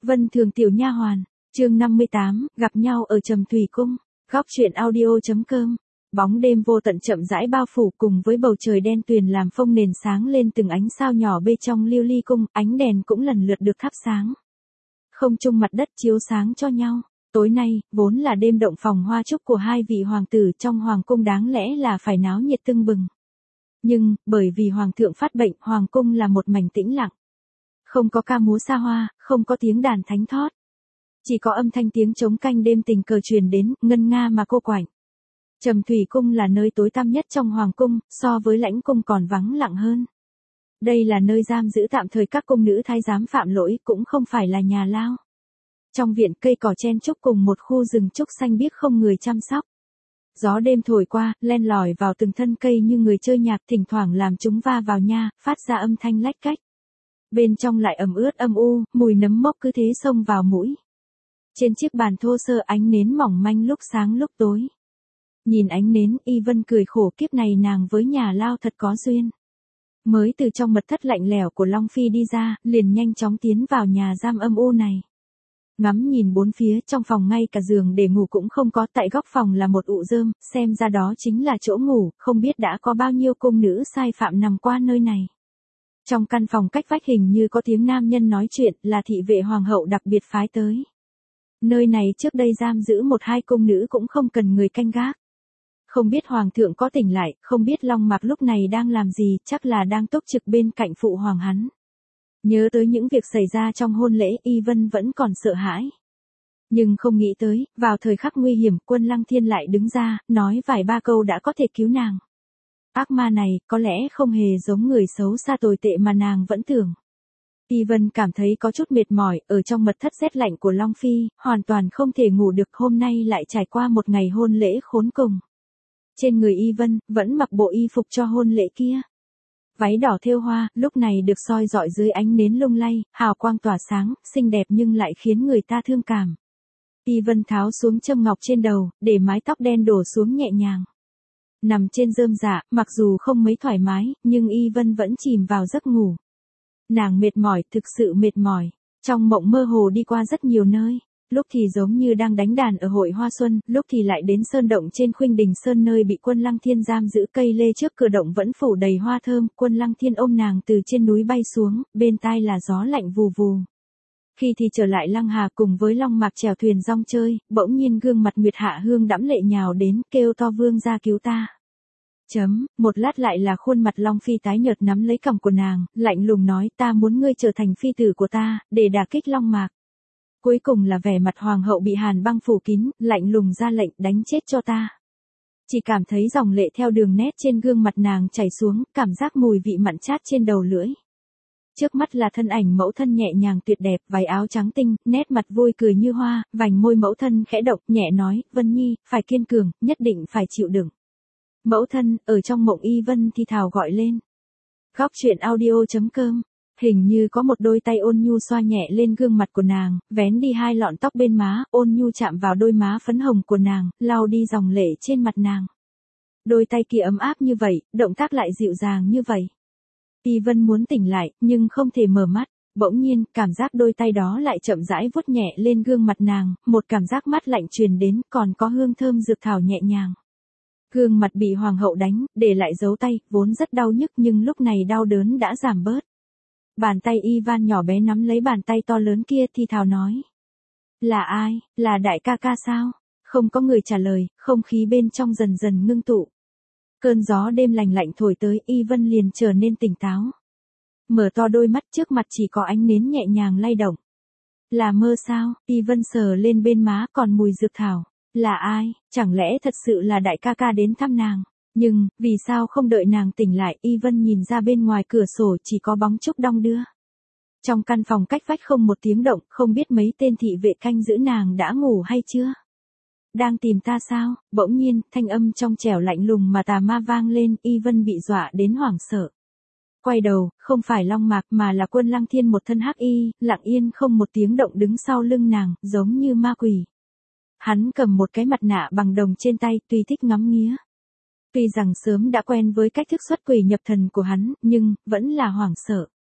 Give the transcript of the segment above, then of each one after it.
Vân Thường tiểu nha hoàn, chương 58, gặp nhau ở Trầm Thủy Cung. Góc truyện audio.com. Bóng đêm vô tận chậm rãi bao phủ cùng với bầu trời đen tuyền làm phông nền sáng lên từng ánh sao nhỏ bên trong lưu ly cung, ánh đèn cũng lần lượt được thắp sáng. Không trung mặt đất chiếu sáng cho nhau. Tối nay, vốn là đêm động phòng hoa chúc của hai vị hoàng tử trong hoàng cung đáng lẽ là phải náo nhiệt tưng bừng. Nhưng, bởi vì hoàng thượng phát bệnh, hoàng cung là một mảnh tĩnh lặng. Không có ca múa xa hoa, không có tiếng đàn thánh thót. Chỉ có âm thanh tiếng trống canh đêm tình cờ truyền đến, ngân nga mà cô quạnh. Trầm Thủy Cung là nơi tối tăm nhất trong hoàng cung, so với lãnh cung còn vắng lặng hơn. Đây là nơi giam giữ tạm thời các cung nữ thái giám phạm lỗi, cũng không phải là nhà lao. Trong viện cây cỏ chen trúc cùng một khu rừng trúc xanh biếc không người chăm sóc. Gió đêm thổi qua, len lỏi vào từng thân cây như người chơi nhạc, thỉnh thoảng làm chúng va vào nha, phát ra âm thanh lách cách. Bên trong lại ẩm ướt âm u, mùi nấm mốc cứ thế xông vào mũi. Trên chiếc bàn thô sơ ánh nến mỏng manh lúc sáng lúc tối. Nhìn ánh nến, Y Vân cười khổ, kiếp này nàng với nhà lao thật có duyên. Mới từ trong mật thất lạnh lẽo của Long Phi đi ra, liền nhanh chóng tiến vào nhà giam âm u này. Ngắm nhìn bốn phía, trong phòng ngay cả giường để ngủ cũng không có, tại góc phòng là một ụ rơm, xem ra đó chính là chỗ ngủ, không biết đã có bao nhiêu cung nữ sai phạm nằm qua nơi này. Trong căn phòng cách vách hình như có tiếng nam nhân nói chuyện, là thị vệ hoàng hậu đặc biệt phái tới. Nơi này trước đây giam giữ một hai cung nữ cũng không cần người canh gác. Không biết hoàng thượng có tỉnh lại, không biết Long Mạc lúc này đang làm gì, chắc là đang túc trực bên cạnh phụ hoàng hắn. Nhớ tới những việc xảy ra trong hôn lễ, Y Vân vẫn còn sợ hãi. Nhưng không nghĩ tới, vào thời khắc nguy hiểm, Quân Lăng Thiên lại đứng ra, nói vài ba câu đã có thể cứu nàng. Ác ma này, có lẽ không hề giống người xấu xa tồi tệ mà nàng vẫn tưởng. Y Vân cảm thấy có chút mệt mỏi, ở trong mật thất rét lạnh của Long Phi, hoàn toàn không thể ngủ được, hôm nay lại trải qua một ngày hôn lễ khốn cùng. Trên người Y Vân, vẫn mặc bộ y phục cho hôn lễ kia. Váy đỏ thêu hoa, lúc này được soi rọi dưới ánh nến lung lay, hào quang tỏa sáng, xinh đẹp nhưng lại khiến người ta thương cảm. Y Vân tháo xuống châm ngọc trên đầu, để mái tóc đen đổ xuống nhẹ nhàng. Nằm trên rơm rạ, mặc dù không mấy thoải mái, nhưng Y Vân vẫn chìm vào giấc ngủ. Nàng mệt mỏi, thực sự mệt mỏi. Trong mộng mơ hồ đi qua rất nhiều nơi. Lúc thì giống như đang đánh đàn ở hội hoa xuân, lúc thì lại đến sơn động trên Khuynh Đình Sơn nơi bị Quân Lăng Thiên giam giữ, cây lê trước cửa động vẫn phủ đầy hoa thơm, Quân Lăng Thiên ôm nàng từ trên núi bay xuống, bên tai là gió lạnh vù vù. Khi thì trở lại Lăng Hà cùng với Long Mạc chèo thuyền rong chơi, bỗng nhiên gương mặt Nguyệt Hạ Hương đẫm lệ nhào đến, kêu to vương gia cứu ta. Một lát lại là khuôn mặt Long Phi tái nhợt nắm lấy cằm của nàng, lạnh lùng nói, ta muốn ngươi trở thành phi tử của ta, để đả kích Long Mạc. Cuối cùng là vẻ mặt hoàng hậu bị hàn băng phủ kín, lạnh lùng ra lệnh đánh chết cho ta. Chỉ cảm thấy dòng lệ theo đường nét trên gương mặt nàng chảy xuống, cảm giác mùi vị mặn chát trên đầu lưỡi. Trước mắt là thân ảnh mẫu thân nhẹ nhàng tuyệt đẹp, váy áo trắng tinh, nét mặt vui cười như hoa, vành môi mẫu thân khẽ động, nhẹ nói, Vân Nhi, phải kiên cường, nhất định phải chịu đựng. Mẫu thân, ở trong mộng Y Vân thì thào gọi lên. Góc truyện audio.com. Hình như có một đôi tay ôn nhu xoa nhẹ lên gương mặt của nàng, vén đi hai lọn tóc bên má, ôn nhu chạm vào đôi má phấn hồng của nàng, lau đi dòng lệ trên mặt nàng. Đôi tay kia ấm áp như vậy, động tác lại dịu dàng như vậy. Y Vân muốn tỉnh lại, nhưng không thể mở mắt. Bỗng nhiên, cảm giác đôi tay đó lại chậm rãi vuốt nhẹ lên gương mặt nàng, một cảm giác mát lạnh truyền đến, còn có hương thơm dược thảo nhẹ nhàng. Gương mặt bị hoàng hậu đánh, để lại dấu tay, vốn rất đau nhức nhưng lúc này đau đớn đã giảm bớt. Bàn tay Ivan nhỏ bé nắm lấy bàn tay to lớn kia thì thào nói. Là ai, là đại ca ca sao? Không có người trả lời, không khí bên trong dần dần ngưng tụ. Cơn gió đêm lành lạnh thổi tới, Ivan liền trở nên tỉnh táo. Mở to đôi mắt, trước mặt chỉ có ánh nến nhẹ nhàng lay động. Là mơ sao? Ivan sờ lên bên má còn mùi dược thảo. Là ai? Chẳng lẽ thật sự là đại ca ca đến thăm nàng? Nhưng, vì sao không đợi nàng tỉnh lại, Y Vân nhìn ra bên ngoài cửa sổ chỉ có bóng trúc đong đưa. Trong căn phòng cách vách không một tiếng động, không biết mấy tên thị vệ canh giữ nàng đã ngủ hay chưa. Đang tìm ta sao? Bỗng nhiên, thanh âm trong trẻo lạnh lùng mà tà ma vang lên, Y Vân bị dọa đến hoảng sợ. Quay đầu, không phải Long Mạc mà là Quân Lăng Thiên một thân hắc y, lặng yên không một tiếng động đứng sau lưng nàng, giống như ma quỷ. Hắn cầm một cái mặt nạ bằng đồng trên tay, tùy thích ngắm nghía. Tuy rằng sớm đã quen với cách thức xuất quỷ nhập thần của hắn, nhưng, vẫn là hoảng sợ.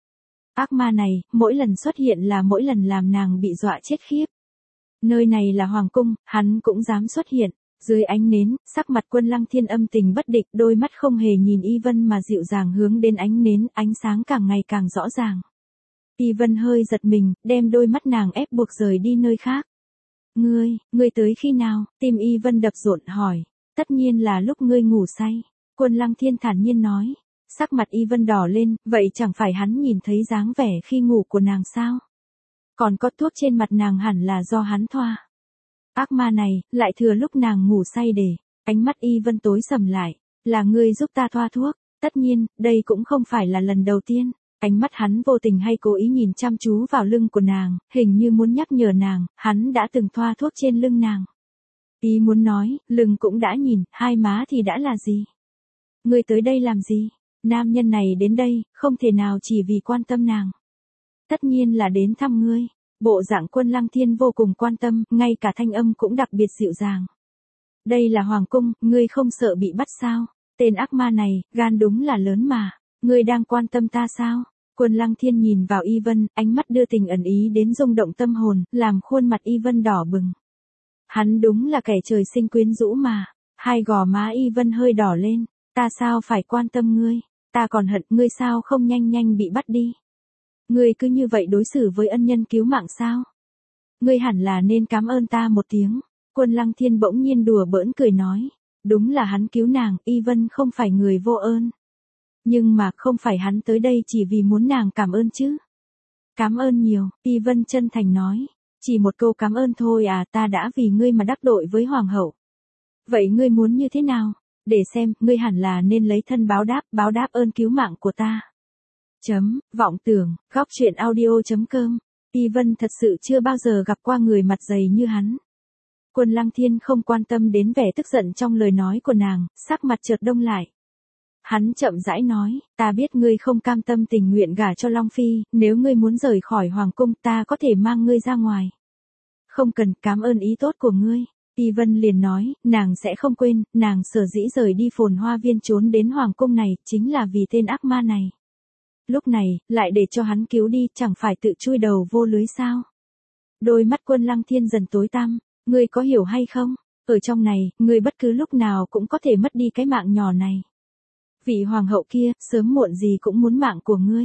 Ác ma này, mỗi lần xuất hiện là mỗi lần làm nàng bị dọa chết khiếp. Nơi này là hoàng cung, hắn cũng dám xuất hiện. Dưới ánh nến, sắc mặt Quân Lăng Thiên âm tình bất định, đôi mắt không hề nhìn Y Vân mà dịu dàng hướng đến ánh nến, ánh sáng càng ngày càng rõ ràng. Y Vân hơi giật mình, đem đôi mắt nàng ép buộc rời đi nơi khác. Ngươi tới khi nào? Tim Y Vân đập rộn hỏi. Tất nhiên là lúc ngươi ngủ say. Quân Lăng Thiên thản nhiên nói. Sắc mặt Y Vân đỏ lên, vậy chẳng phải hắn nhìn thấy dáng vẻ khi ngủ của nàng sao? Còn có thuốc trên mặt nàng hẳn là do hắn thoa. Ác ma này, lại thừa lúc nàng ngủ say để. Ánh mắt Y Vân tối sầm lại. Là ngươi giúp ta thoa thuốc. Tất nhiên, đây cũng không phải là lần đầu tiên. Ánh mắt hắn vô tình hay cố ý nhìn chăm chú vào lưng của nàng, hình như muốn nhắc nhở nàng, hắn đã từng thoa thuốc trên lưng nàng. Ý muốn nói, lưng cũng đã nhìn, hai má thì đã là gì? Ngươi tới đây làm gì? Nam nhân này đến đây, không thể nào chỉ vì quan tâm nàng. Tất nhiên là đến thăm ngươi. Bộ dạng Quân Lăng Thiên vô cùng quan tâm, ngay cả thanh âm cũng đặc biệt dịu dàng. Đây là hoàng cung, ngươi không sợ bị bắt sao? Tên ác ma này, gan đúng là lớn mà. Ngươi đang quan tâm ta sao? Quân Lăng Thiên nhìn vào Y Vân, ánh mắt đưa tình ẩn ý đến rung động tâm hồn, làm khuôn mặt Y Vân đỏ bừng. Hắn đúng là kẻ trời sinh quyến rũ mà. Hai gò má Y Vân hơi đỏ lên. Ta sao phải quan tâm ngươi? Ta còn hận ngươi sao không nhanh nhanh bị bắt đi? Ngươi cứ như vậy đối xử với ân nhân cứu mạng sao? Ngươi hẳn là nên cảm ơn ta một tiếng. Quân Lăng Thiên bỗng nhiên đùa bỡn cười nói. Đúng là hắn cứu nàng, Y Vân không phải người vô ơn. Nhưng mà không phải hắn tới đây chỉ vì muốn nàng cảm ơn chứ. Cảm ơn nhiều, Y Vân chân thành nói. Chỉ một câu cảm ơn thôi à, ta đã vì ngươi mà đắc tội với hoàng hậu. Vậy ngươi muốn như thế nào? Để xem, ngươi hẳn là nên lấy thân báo đáp ơn cứu mạng của ta. Vọng tưởng, góc truyện audio.com. Y Vân thật sự chưa bao giờ gặp qua người mặt dày như hắn. Quân Lăng Thiên không quan tâm đến vẻ tức giận trong lời nói của nàng, sắc mặt chợt đông lại. Hắn chậm rãi nói, ta biết ngươi không cam tâm tình nguyện gả cho Long Phi, nếu ngươi muốn rời khỏi hoàng cung ta có thể mang ngươi ra ngoài. Không cần, cảm ơn ý tốt của ngươi. Y Vân liền nói, nàng sẽ không quên, nàng sở dĩ rời đi Phồn Hoa Viên trốn đến hoàng cung này, chính là vì tên ác ma này. Lúc này, lại để cho hắn cứu đi, chẳng phải tự chui đầu vô lưới sao? Đôi mắt Quân Lăng Thiên dần tối tăm, ngươi có hiểu hay không? Ở trong này, ngươi bất cứ lúc nào cũng có thể mất đi cái mạng nhỏ này. Vị hoàng hậu kia, sớm muộn gì cũng muốn mạng của ngươi.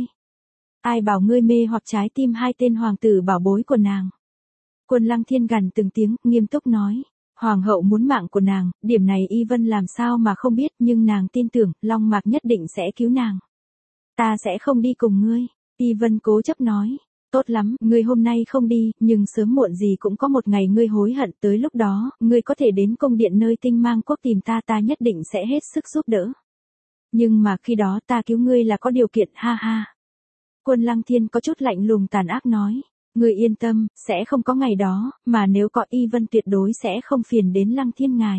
Ai bảo ngươi mê hoặc trái tim hai tên hoàng tử bảo bối của nàng? Quân Lăng Thiên gằn từng tiếng, nghiêm túc nói. Hoàng hậu muốn mạng của nàng, điểm này Y Vân làm sao mà không biết, nhưng nàng tin tưởng, Long Mạc nhất định sẽ cứu nàng. Ta sẽ không đi cùng ngươi. Y Vân cố chấp nói. Tốt lắm, ngươi hôm nay không đi, nhưng sớm muộn gì cũng có một ngày ngươi hối hận, tới lúc đó, ngươi có thể đến cung điện nơi Tinh Mang Quốc tìm ta nhất định sẽ hết sức giúp đỡ. Nhưng mà khi đó ta cứu ngươi là có điều kiện, ha ha. Quân Lăng Thiên có chút lạnh lùng tàn ác nói. Ngươi yên tâm, sẽ không có ngày đó, mà nếu có Y Vân tuyệt đối sẽ không phiền đến Lăng Thiên ngài.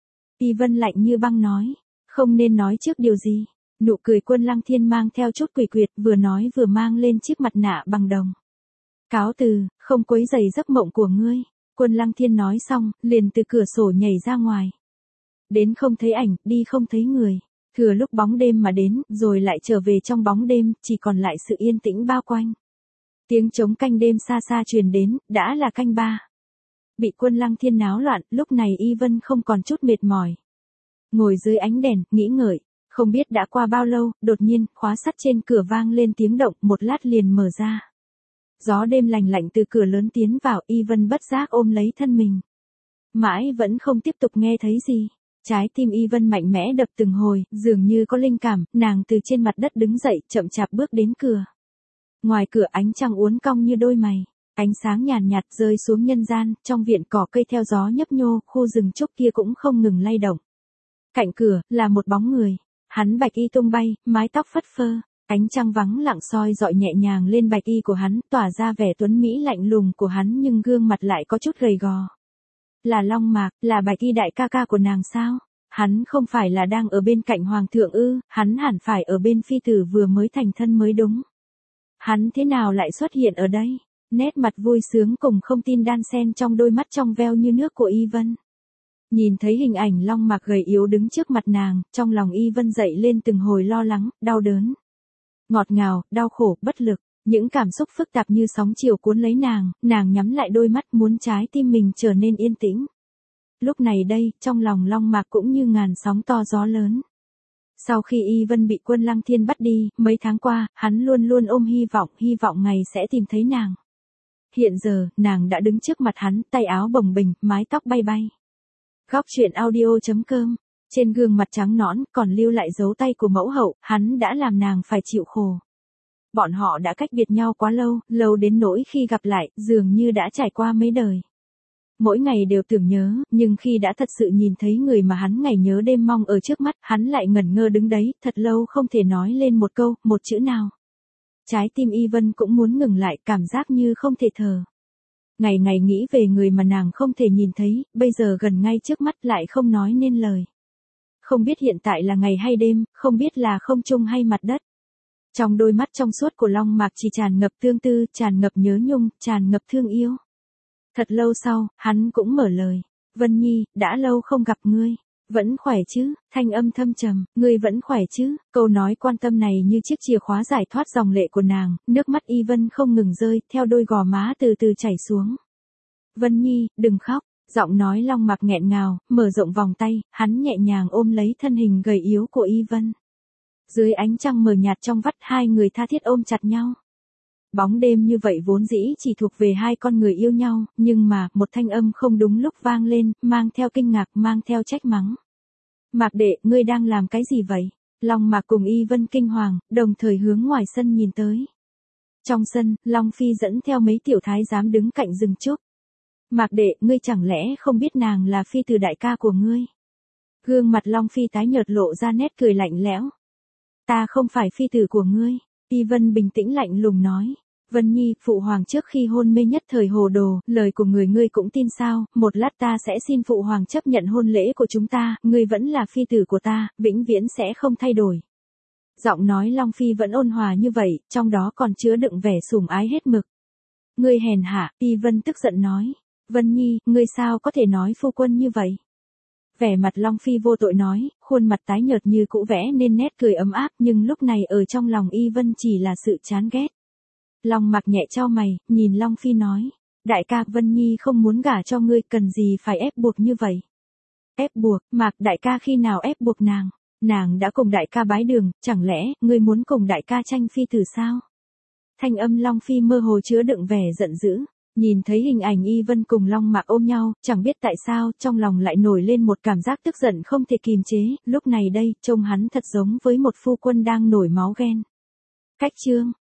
Y Vân lạnh như băng nói. Không nên nói trước điều gì. Nụ cười Quân Lăng Thiên mang theo chút quỷ quyệt, vừa nói vừa mang lên chiếc mặt nạ bằng đồng. Cáo từ, không quấy rầy giấc mộng của ngươi. Quân Lăng Thiên nói xong, liền từ cửa sổ nhảy ra ngoài. Đến không thấy ảnh, đi không thấy người. Thừa lúc bóng đêm mà đến, rồi lại trở về trong bóng đêm, chỉ còn lại sự yên tĩnh bao quanh. Tiếng trống canh đêm xa xa truyền đến, đã là canh 3. Bị Quân Lăng Thiên náo loạn, lúc này Y Vân không còn chút mệt mỏi. Ngồi dưới ánh đèn, nghĩ ngợi. Không biết đã qua bao lâu, đột nhiên, khóa sắt trên cửa vang lên tiếng động, một lát liền mở ra. Gió đêm lành lạnh từ cửa lớn tiến vào, Y Vân bất giác ôm lấy thân mình. Mãi vẫn không tiếp tục nghe thấy gì. Trái tim Y Vân mạnh mẽ đập từng hồi, dường như có linh cảm, nàng từ trên mặt đất đứng dậy, chậm chạp bước đến cửa. Ngoài cửa ánh trăng uốn cong như đôi mày, ánh sáng nhàn nhạt rơi xuống nhân gian, trong viện cỏ cây theo gió nhấp nhô, khu rừng trúc kia cũng không ngừng lay động. Cạnh cửa, là một bóng người. Hắn bạch y tung bay, mái tóc phất phơ, ánh trăng vắng lặng soi dọi nhẹ nhàng lên bạch y của hắn, tỏa ra vẻ tuấn mỹ lạnh lùng của hắn nhưng gương mặt lại có chút gầy gò. Là Long Mạc, là bạch y đại ca ca của nàng sao? Hắn không phải là đang ở bên cạnh hoàng thượng ư, hắn hẳn phải ở bên phi tử vừa mới thành thân mới đúng. Hắn thế nào lại xuất hiện ở đây? Nét mặt vui sướng cùng không tin đan xen trong đôi mắt trong veo như nước của Y Vân. Nhìn thấy hình ảnh Long Mạc gầy yếu đứng trước mặt nàng, trong lòng Y Vân dậy lên từng hồi lo lắng, đau đớn. Ngọt ngào, đau khổ, bất lực. Những cảm xúc phức tạp như sóng chiều cuốn lấy nàng nhắm lại đôi mắt muốn trái tim mình trở nên yên tĩnh. Lúc này đây, trong lòng Long Mạc cũng như ngàn sóng to gió lớn. Sau khi Y Vân bị Quân Lăng Thiên bắt đi, mấy tháng qua, hắn luôn luôn ôm hy vọng ngày sẽ tìm thấy nàng. Hiện giờ, nàng đã đứng trước mặt hắn, tay áo bồng bềnh, mái tóc bay bay. Góc truyện audio.com. Trên gương mặt trắng nõn, còn lưu lại dấu tay của mẫu hậu, hắn đã làm nàng phải chịu khổ. Bọn họ đã cách biệt nhau quá lâu, lâu đến nỗi khi gặp lại, dường như đã trải qua mấy đời. Mỗi ngày đều tưởng nhớ, nhưng khi đã thật sự nhìn thấy người mà hắn ngày nhớ đêm mong ở trước mắt, hắn lại ngẩn ngơ đứng đấy, thật lâu không thể nói lên một câu, một chữ nào. Trái tim Y Vân cũng muốn ngừng lại, cảm giác như không thể thở. Ngày ngày nghĩ về người mà nàng không thể nhìn thấy, bây giờ gần ngay trước mắt lại không nói nên lời. Không biết hiện tại là ngày hay đêm, không biết là không trung hay mặt đất. Trong đôi mắt trong suốt của Long Mạc chỉ tràn ngập tương tư, tràn ngập nhớ nhung, tràn ngập thương yêu. Thật lâu sau, hắn cũng mở lời. Vân Nhi, đã lâu không gặp ngươi. Vẫn khỏe chứ? Thanh âm thâm trầm, ngươi vẫn khỏe chứ? Câu nói quan tâm này như chiếc chìa khóa giải thoát dòng lệ của nàng, nước mắt Y Vân không ngừng rơi, theo đôi gò má từ từ chảy xuống. Vân Nhi, đừng khóc. Giọng nói Long Mạc nghẹn ngào, mở rộng vòng tay, hắn nhẹ nhàng ôm lấy thân hình gầy yếu của Y Vân. Dưới ánh trăng mờ nhạt trong vắt, hai người tha thiết ôm chặt nhau. Bóng đêm như vậy vốn dĩ chỉ thuộc về hai con người yêu nhau, nhưng mà, một thanh âm không đúng lúc vang lên, mang theo kinh ngạc, mang theo trách mắng. Mạc đệ, ngươi đang làm cái gì vậy? Long Mạc cùng Y Vân kinh hoàng, đồng thời hướng ngoài sân nhìn tới. Trong sân, Long Phi dẫn theo mấy tiểu thái giám đứng cạnh rừng trúc. Mạc đệ, ngươi chẳng lẽ không biết nàng là phi tử đại ca của ngươi? Gương mặt Long Phi tái nhợt lộ ra nét cười lạnh lẽo. Ta không phải phi tử của ngươi. Y Vân bình tĩnh lạnh lùng nói. Vân Nhi, phụ hoàng trước khi hôn mê nhất thời hồ đồ, lời của người ngươi cũng tin sao, một lát ta sẽ xin phụ hoàng chấp nhận hôn lễ của chúng ta, ngươi vẫn là phi tử của ta, vĩnh viễn sẽ không thay đổi. Giọng nói Long Phi vẫn ôn hòa như vậy, trong đó còn chứa đựng vẻ sủng ái hết mực. Ngươi hèn hạ, Y Vân tức giận nói. Vân Nhi, ngươi sao có thể nói phu quân như vậy? Vẻ mặt Long Phi vô tội nói, khuôn mặt tái nhợt như cũ vẽ nên nét cười ấm áp, nhưng lúc này ở trong lòng Y Vân chỉ là sự chán ghét. Long Mạc nhẹ chau mày, nhìn Long Phi nói, đại ca, Vân Nhi không muốn gả cho ngươi, cần gì phải ép buộc như vậy? Ép buộc? Mạc đại ca khi nào ép buộc nàng? Nàng đã cùng đại ca bái đường, chẳng lẽ ngươi muốn cùng đại ca tranh phi tử sao? Thanh âm Long Phi mơ hồ chứa đựng vẻ giận dữ. Nhìn thấy hình ảnh Y Vân cùng Long Mạc ôm nhau, chẳng biết tại sao, trong lòng lại nổi lên một cảm giác tức giận không thể kìm chế, lúc này đây, trông hắn thật giống với một phu quân đang nổi máu ghen. Cách chương